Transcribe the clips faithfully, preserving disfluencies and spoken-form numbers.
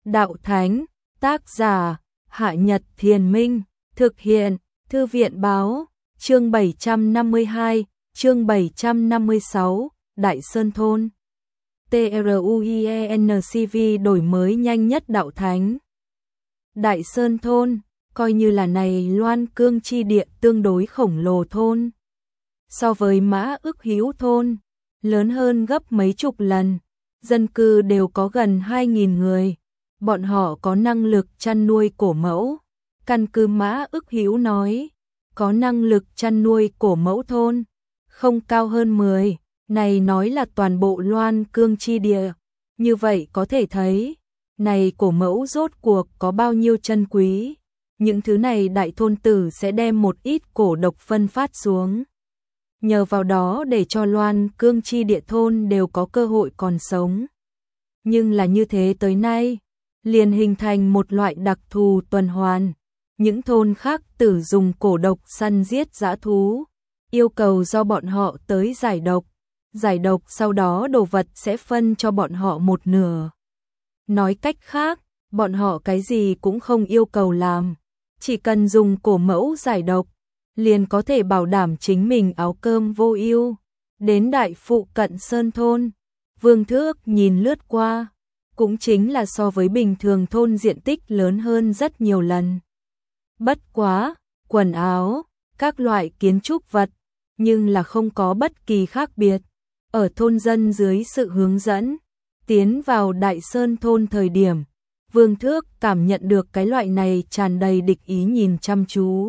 Đạo Thánh, tác giả, Hạ Nhật Thiền Minh, thực hiện, Thư viện Báo, chương bảy trăm năm mươi hai, chương bảy trăm năm mươi sáu, Đại Sơn Thôn. TRUIENCV đổi mới nhanh nhất Đạo Thánh. Đại Sơn Thôn, coi như là này Loan Cương chi địa tương đối khổng lồ thôn. So với Mã Ức Hữu thôn, lớn hơn gấp mấy chục lần, dân cư đều có gần hai nghìn người. Bọn họ có năng lực chăn nuôi cổ mẫu. Căn cứ Mã Ức Hữu nói, có năng lực chăn nuôi cổ mẫu thôn, không cao hơn mười, này nói là toàn bộ Loan Cương chi địa. Như vậy có thể thấy, này cổ mẫu rốt cuộc có bao nhiêu chân quý. Những thứ này đại thôn tử sẽ đem một ít cổ độc phân phát xuống. Nhờ vào đó để cho Loan Cương chi địa thôn đều có cơ hội còn sống. Nhưng là như thế tới nay, liền hình thành một loại đặc thù tuần hoàn. Những thôn khác tử dùng cổ độc săn giết dã thú, yêu cầu do bọn họ tới giải độc. Giải độc sau đó đồ vật sẽ phân cho bọn họ một nửa. Nói cách khác, bọn họ cái gì cũng không yêu cầu làm, chỉ cần dùng cổ mẫu giải độc, liền có thể bảo đảm chính mình áo cơm vô ưu. Đến đại phụ cận Sơn Thôn, Vương Thước nhìn lướt qua, cũng chính là so với bình thường thôn diện tích lớn hơn rất nhiều lần. Bất quá, quần áo, các loại kiến trúc vật, nhưng là không có bất kỳ khác biệt. Ở thôn dân dưới sự hướng dẫn, tiến vào Đại Sơn Thôn thời điểm, Vương Thước cảm nhận được cái loại này tràn đầy địch ý nhìn chăm chú.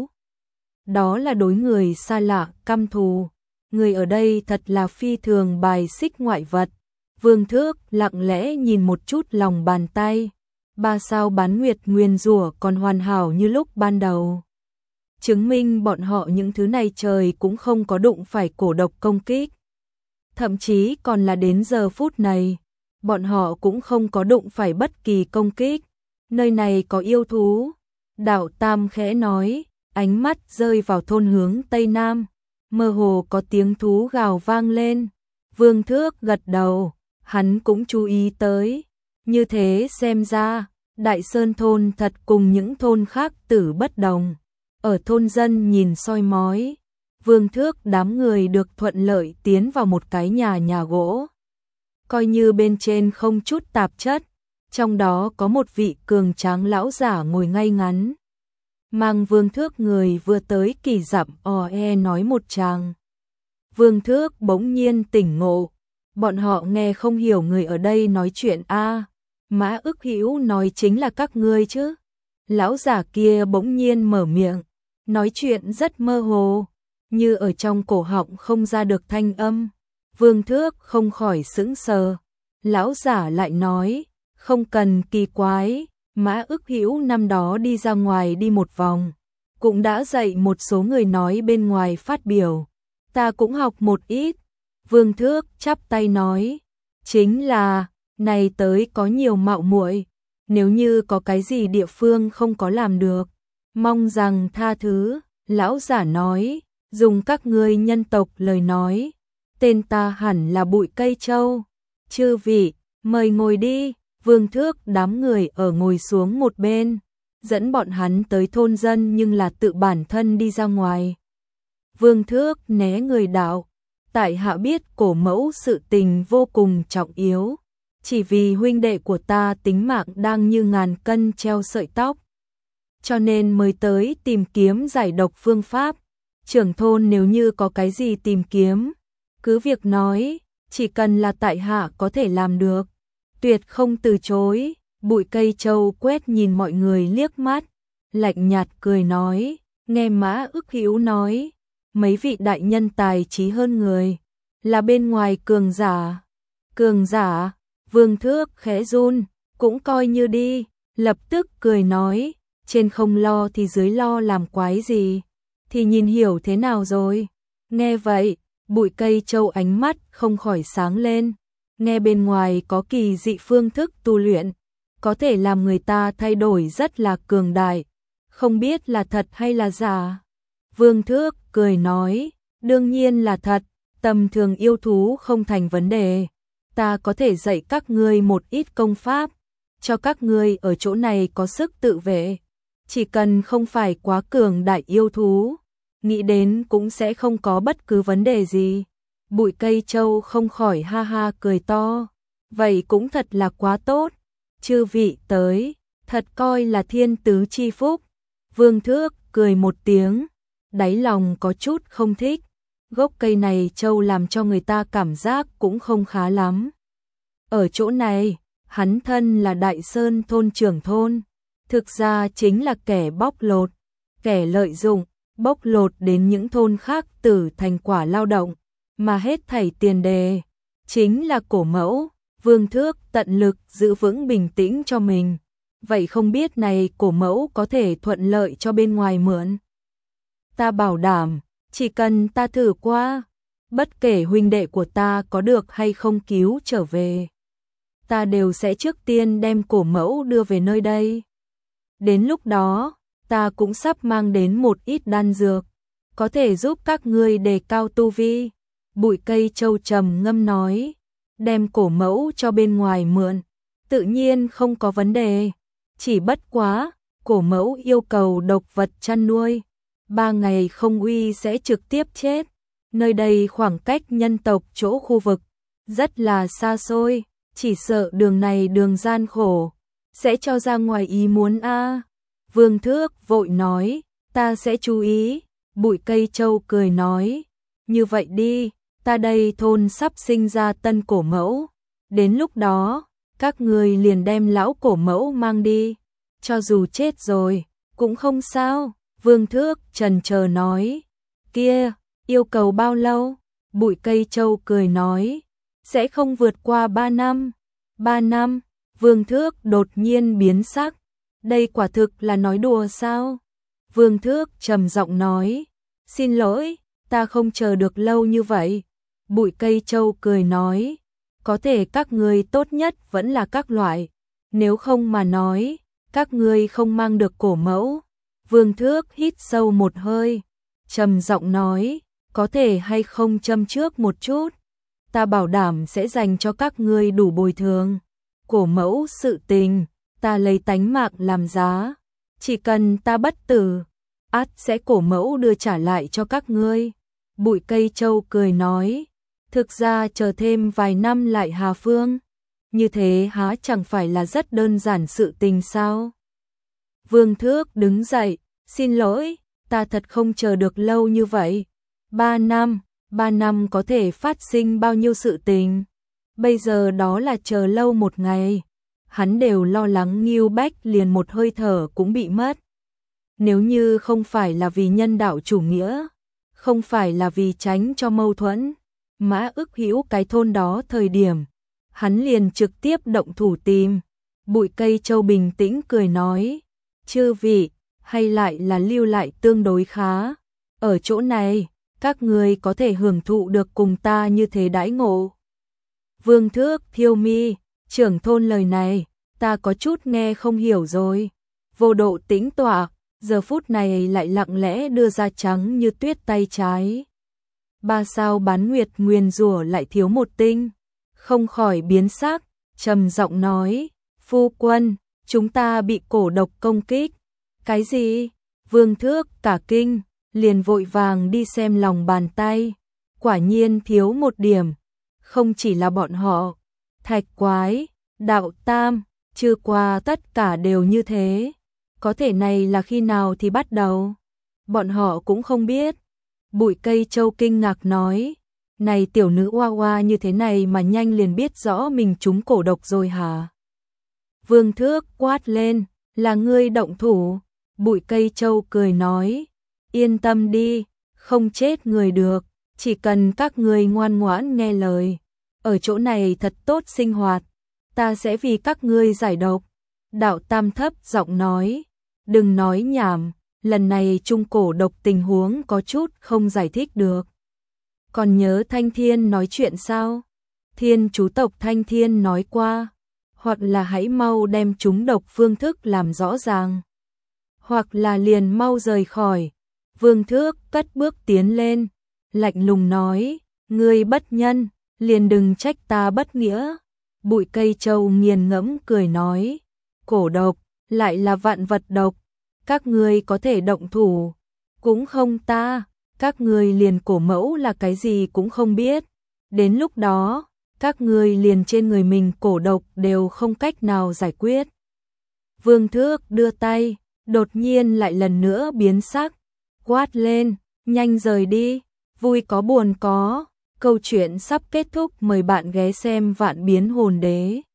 Đó là đối người xa lạ, căm thù. Người ở đây thật là phi thường bài xích ngoại vật. Vương Thước lặng lẽ nhìn một chút lòng bàn tay. Ba sao bán nguyệt nguyền rủa còn hoàn hảo như lúc ban đầu. Chứng minh bọn họ những thứ này trời cũng không có đụng phải cổ độc công kích. Thậm chí còn là đến giờ phút này, bọn họ cũng không có đụng phải bất kỳ công kích. Nơi này có yêu thú. Đạo Tam khẽ nói, ánh mắt rơi vào thôn hướng Tây Nam. Mơ hồ có tiếng thú gào vang lên. Vương Thước gật đầu, hắn cũng chú ý tới. Như thế xem ra, Đại Sơn Thôn thật cùng những thôn khác tử bất đồng. Ở thôn dân nhìn soi mói, Vương Thước đám người được thuận lợi tiến vào một cái nhà nhà gỗ. Coi như bên trên không chút tạp chất, trong đó có một vị cường tráng lão giả ngồi ngay ngắn. Mang Vương Thước người vừa tới kỳ dặm o e nói một tràng. Vương Thước bỗng nhiên tỉnh ngộ, bọn họ nghe không hiểu người ở đây nói chuyện a. Mã Ức Hữu nói chính là các ngươi chứ. Lão giả kia bỗng nhiên mở miệng, nói chuyện rất mơ hồ, như ở trong cổ họng không ra được thanh âm. Vương Thước không khỏi sững sờ. Lão giả lại nói, không cần kỳ quái, Mã Ức Hữu năm đó đi ra ngoài đi một vòng, cũng đã dạy một số người nói bên ngoài phát biểu. Ta cũng học một ít. Vương Thước chắp tay nói, chính là, này tới có nhiều mạo muội, nếu như có cái gì địa phương không có làm được, mong rằng tha thứ. Lão giả nói, dùng các ngươi nhân tộc lời nói, tên ta hẳn là Bụi Cây Châu. Chư vị, mời ngồi đi. Vương Thước đám người ở ngồi xuống một bên, dẫn bọn hắn tới thôn dân nhưng là tự bản thân đi ra ngoài. Vương Thước né người đạo, tại hạ biết cổ mẫu sự tình vô cùng trọng yếu, chỉ vì huynh đệ của ta tính mạng đang như ngàn cân treo sợi tóc, cho nên mới tới tìm kiếm giải độc phương pháp. Trưởng thôn nếu như có cái gì tìm kiếm, cứ việc nói, chỉ cần là tại hạ có thể làm được, tuyệt không từ chối. Bụi Cây Châu quét nhìn mọi người liếc mắt, lạnh nhạt cười nói, nghe Mã Ức Hữu nói, mấy vị đại nhân tài trí hơn người, là bên ngoài cường giả. Cường giả? Vương Thước khẽ run, cũng coi như đi, lập tức cười nói, trên không lo thì dưới lo làm quái gì, thì nhìn hiểu thế nào rồi. Nghe vậy, Bụi Cây Châu ánh mắt không khỏi sáng lên, nghe bên ngoài có kỳ dị phương thức tu luyện, có thể làm người ta thay đổi rất là cường đại, không biết là thật hay là giả. Vương Thước cười nói, đương nhiên là thật, tầm thường yêu thú không thành vấn đề, ta có thể dạy các ngươi một ít công pháp, cho các ngươi ở chỗ này có sức tự vệ. Chỉ cần không phải quá cường đại yêu thú, nghĩ đến cũng sẽ không có bất cứ vấn đề gì. Bụi Cây Châu không khỏi ha ha cười to. Vậy cũng thật là quá tốt. Chư vị tới, thật coi là thiên tứ chi phúc. Vương Thước cười một tiếng, đáy lòng có chút không thích. Gốc cây này châu làm cho người ta cảm giác cũng không khá lắm. Ở chỗ này, hắn thân là Đại Sơn thôn trưởng thôn, thực ra chính là kẻ bóc lột, kẻ lợi dụng, bóc lột đến những thôn khác từ thành quả lao động, mà hết thảy tiền đề chính là Cổ Mẫu. Vương Thước tận lực giữ vững bình tĩnh cho mình. Vậy không biết này Cổ Mẫu có thể thuận lợi cho bên ngoài mượn? Ta bảo đảm, chỉ cần ta thử qua, bất kể huynh đệ của ta có được hay không cứu trở về, ta đều sẽ trước tiên đem Cổ Mẫu đưa về nơi đây. Đến lúc đó, ta cũng sắp mang đến một ít đan dược, có thể giúp các ngươi đề cao tu vi. Bụi Cây Châu trầm ngâm nói, đem Cổ Mẫu cho bên ngoài mượn, tự nhiên không có vấn đề. Chỉ bất quá, Cổ Mẫu yêu cầu độc vật chăn nuôi, ba ngày không uy sẽ trực tiếp chết. Nơi đây khoảng cách nhân tộc chỗ khu vực rất là xa xôi, chỉ sợ đường này đường gian khổ, sẽ cho ra ngoài ý muốn a. À. Vương Thước vội nói, ta sẽ chú ý. Bụi Cây Châu cười nói, như vậy đi, ta đây thôn sắp sinh ra tân Cổ Mẫu, đến lúc đó, các người liền đem lão Cổ Mẫu mang đi, cho dù chết rồi, cũng không sao. Vương Thước chần chờ nói, kia, yêu cầu bao lâu? Bụi Cây Châu cười nói, sẽ không vượt qua ba năm. Ba năm? Vương Thước đột nhiên biến sắc, đây quả thực là nói đùa sao? Vương Thước trầm giọng nói, xin lỗi, ta không chờ được lâu như vậy. Bụi Cây Châu cười nói, có thể các ngươi tốt nhất vẫn là các loại, nếu không mà nói, các ngươi không mang được Cổ Mẫu. Vương Thước hít sâu một hơi, trầm giọng nói, có thể hay không châm trước một chút, ta bảo đảm sẽ dành cho các ngươi đủ bồi thường. Cổ Mẫu sự tình, ta lấy tánh mạng làm giá, chỉ cần ta bất tử, ắt sẽ Cổ Mẫu đưa trả lại cho các ngươi. Bụi Cây Châu cười nói, thực ra chờ thêm vài năm lại Hà Phương, như thế há chẳng phải là rất đơn giản sự tình sao? Vương Thước đứng dậy, xin lỗi, ta thật không chờ được lâu như vậy. Ba năm, ba năm có thể phát sinh bao nhiêu sự tình? Bây giờ đó là chờ lâu một ngày. Hắn đều lo lắng Ngưu Bách liền một hơi thở cũng bị mất. Nếu như không phải là vì nhân đạo chủ nghĩa, không phải là vì tránh cho mâu thuẫn, Mã Ức Hữu cái thôn đó thời điểm, hắn liền trực tiếp động thủ tìm. Bụi Cây Châu bình tĩnh cười nói, chư vị, hay lại là lưu lại tương đối khá. Ở chỗ này, các người có thể hưởng thụ được cùng ta như thế đãi ngộ. Vương Thước thiêu mi, trưởng thôn lời này, ta có chút nghe không hiểu rồi. Vô Độ tĩnh tọa, giờ phút này lại lặng lẽ đưa ra trắng như tuyết tay trái. Ba sao bán nguyệt nguyền rủa lại thiếu một tinh, không khỏi biến sắc, trầm giọng nói, phu quân, chúng ta bị cổ độc công kích. Cái gì? Vương Thước cả kinh, liền vội vàng đi xem lòng bàn tay, quả nhiên thiếu một điểm. Không chỉ là bọn họ, Thạch Quái, Đạo Tam, Chư Qua tất cả đều như thế. Có thể này là khi nào thì bắt đầu? Bọn họ cũng không biết. Bụi Cây Châu kinh ngạc nói, này tiểu nữ oa oa như thế này mà nhanh liền biết rõ mình trúng cổ độc rồi hả? Vương Thước quát lên, là ngươi động thủ. Bụi Cây Châu cười nói, yên tâm đi, không chết người được, chỉ cần các ngươi ngoan ngoãn nghe lời, ở chỗ này thật tốt sinh hoạt, ta sẽ vì các ngươi giải độc. Đạo Tam thấp giọng nói, đừng nói nhảm, lần này trung cổ độc tình huống có chút không giải thích được. Còn nhớ Thanh Thiên nói chuyện sao? Thiên chú tộc Thanh Thiên nói qua, hoặc là hãy mau đem chúng độc phương thức làm rõ ràng, hoặc là liền mau rời khỏi. Vương Thước cất bước tiến lên, lạnh lùng nói, ngươi bất nhân, liền đừng trách ta bất nghĩa. Bụi Cây Châu nghiền ngẫm cười nói, cổ độc, lại là vạn vật độc, các ngươi có thể động thủ, cũng không ta, các ngươi liền cổ mẫu là cái gì cũng không biết, đến lúc đó, các ngươi liền trên người mình cổ độc đều không cách nào giải quyết. Vương Thước đưa tay, đột nhiên lại lần nữa biến sắc, quát lên, nhanh rời đi, vui có buồn có, câu chuyện sắp kết thúc, mời bạn ghé xem Vạn Biến Hồn Đế.